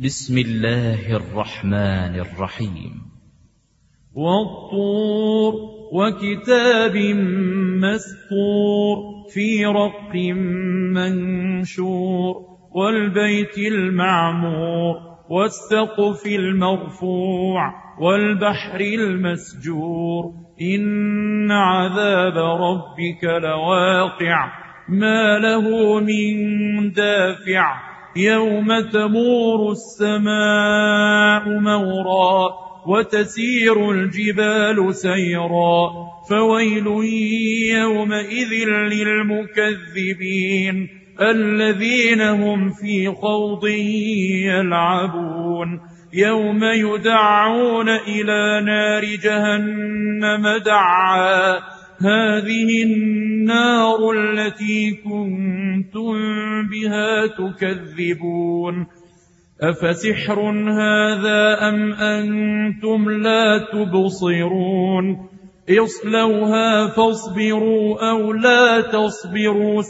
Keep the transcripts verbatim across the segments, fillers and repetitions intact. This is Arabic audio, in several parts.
بسم الله الرحمن الرحيم. والطور وكتاب مسطور في رق منشور والبيت المعمور والسقف المرفوع والبحر المسجور إن عذاب ربك لواقع ما له من دافع يوم تمور السماء مورا وتسير الجبال سيرا فويل يومئذ للمكذبين الذين هم في خوض يلعبون يوم يدعون إلى نار جهنم دعا هذه النار التي كنتم بها تكذبون أفسحر هذا أم أنتم لا تبصرون اصلوها فاصبروا أو لا تصبروا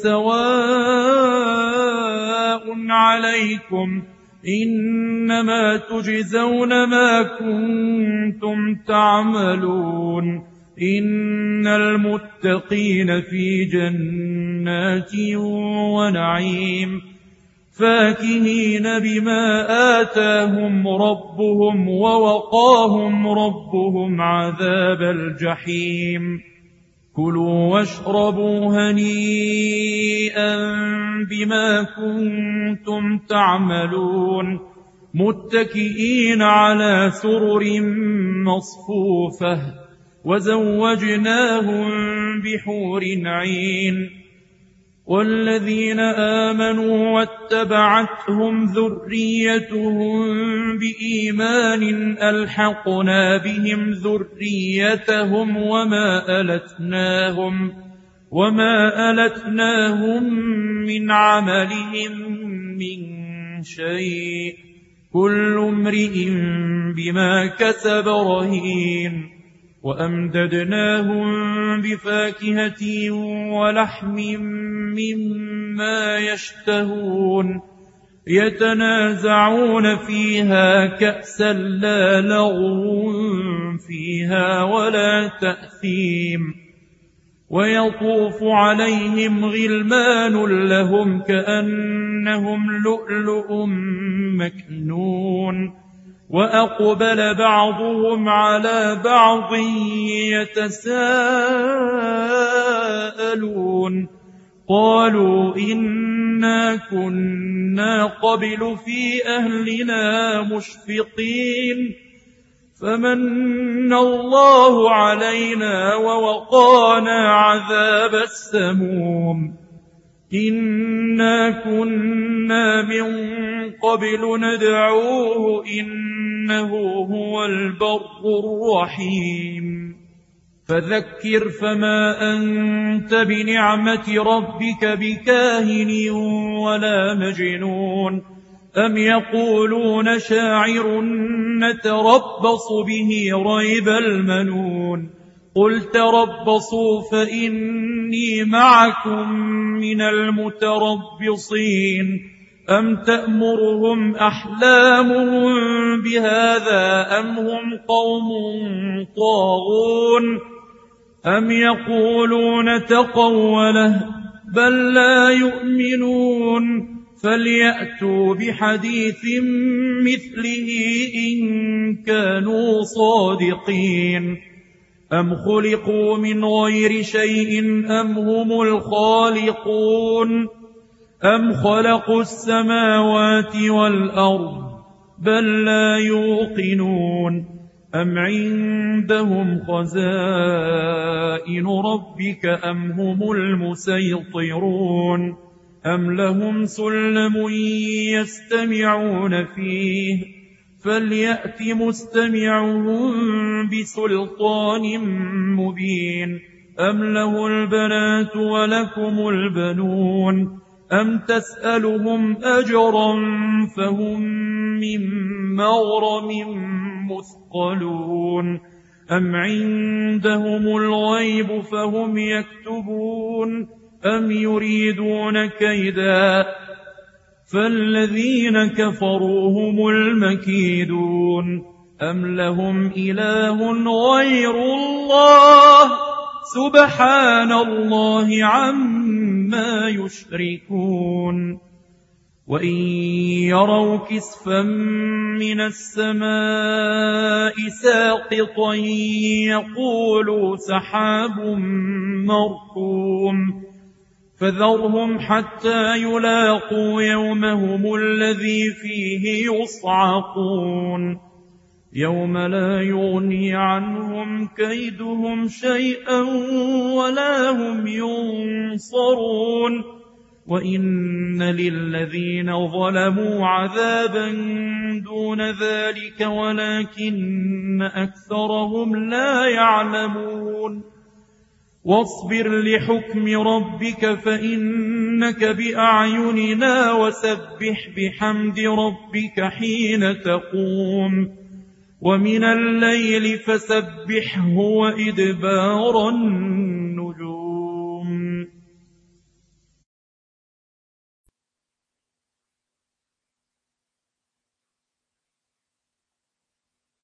سواء عليكم إنما تجزون ما كنتم تعملون إن المتقين في جنات ونعيم فاكهين بما آتاهم ربهم ووقاهم ربهم عذاب الجحيم كلوا واشربوا هنيئا بما كنتم تعملون متكئين على سرر مصفوفة وزوجناهم بحور عين والذين آمنوا واتبعتهم ذريتهم بإيمان ألحقنا بهم ذريتهم وما ألتناهم وما ألتناهم من عملهم من شيء كل امرئ بما كسب رهين وأمددناهم بفاكهة ولحم مما يشتهون يتنازعون فيها كأسا لا لغو فيها ولا تأثيم ويطوف عليهم غلمان لهم كأنهم لؤلؤ مكنون وأقبل بعضهم على بعض يتساءلون قالوا إنا كنا قبل في أهلنا مشفقين فمن الله علينا ووقانا عذاب السموم إنا كنا من قبل ندعوه إنه هو البر الرحيم فذكر فما أنت بنعمة ربك بكاهن ولا مجنون أم يقولون شاعر نتربص به ريب المنون قل تربصوا فإني معكم من المتربصين أم تأمرهم أحلامهم بهذا أم هم قوم طاغون أم يقولون تقوله بل لا يؤمنون فليأتوا بحديث مثله إن كانوا صادقين أم خلقوا من غير شيء أم هم الخالقون أم خلقوا السماوات والأرض بل لا يوقنون أم عندهم خزائن ربك أم هم المسيطرون أم لهم سلم يستمعون فيه فليأت مستمعهم بسلطان مبين أم له البنات ولكم البنون أم تسألهم أجرا فهم من مغرم مثقلون أم عندهم الغيب فهم يكتبون أم يريدون كيدا فالذين كفروا هم المكيدون أم لهم إله غير الله سبحان الله عما يشركون وإن يروا كسفا من السماء ساقطا يقولوا سحاب مركوم فذرهم حتى يلاقوا يومهم الذي فيه يصعقون يوم لا يغني عنهم كيدهم شيئا ولا هم ينصرون وإن للذين ظلموا عذابا دون ذلك ولكن أكثرهم لا يعلمون واصبر لحكم ربك فإنك بأعيننا وسبح بحمد ربك حين تقوم ومن الليل فسبحه وإدبار النجوم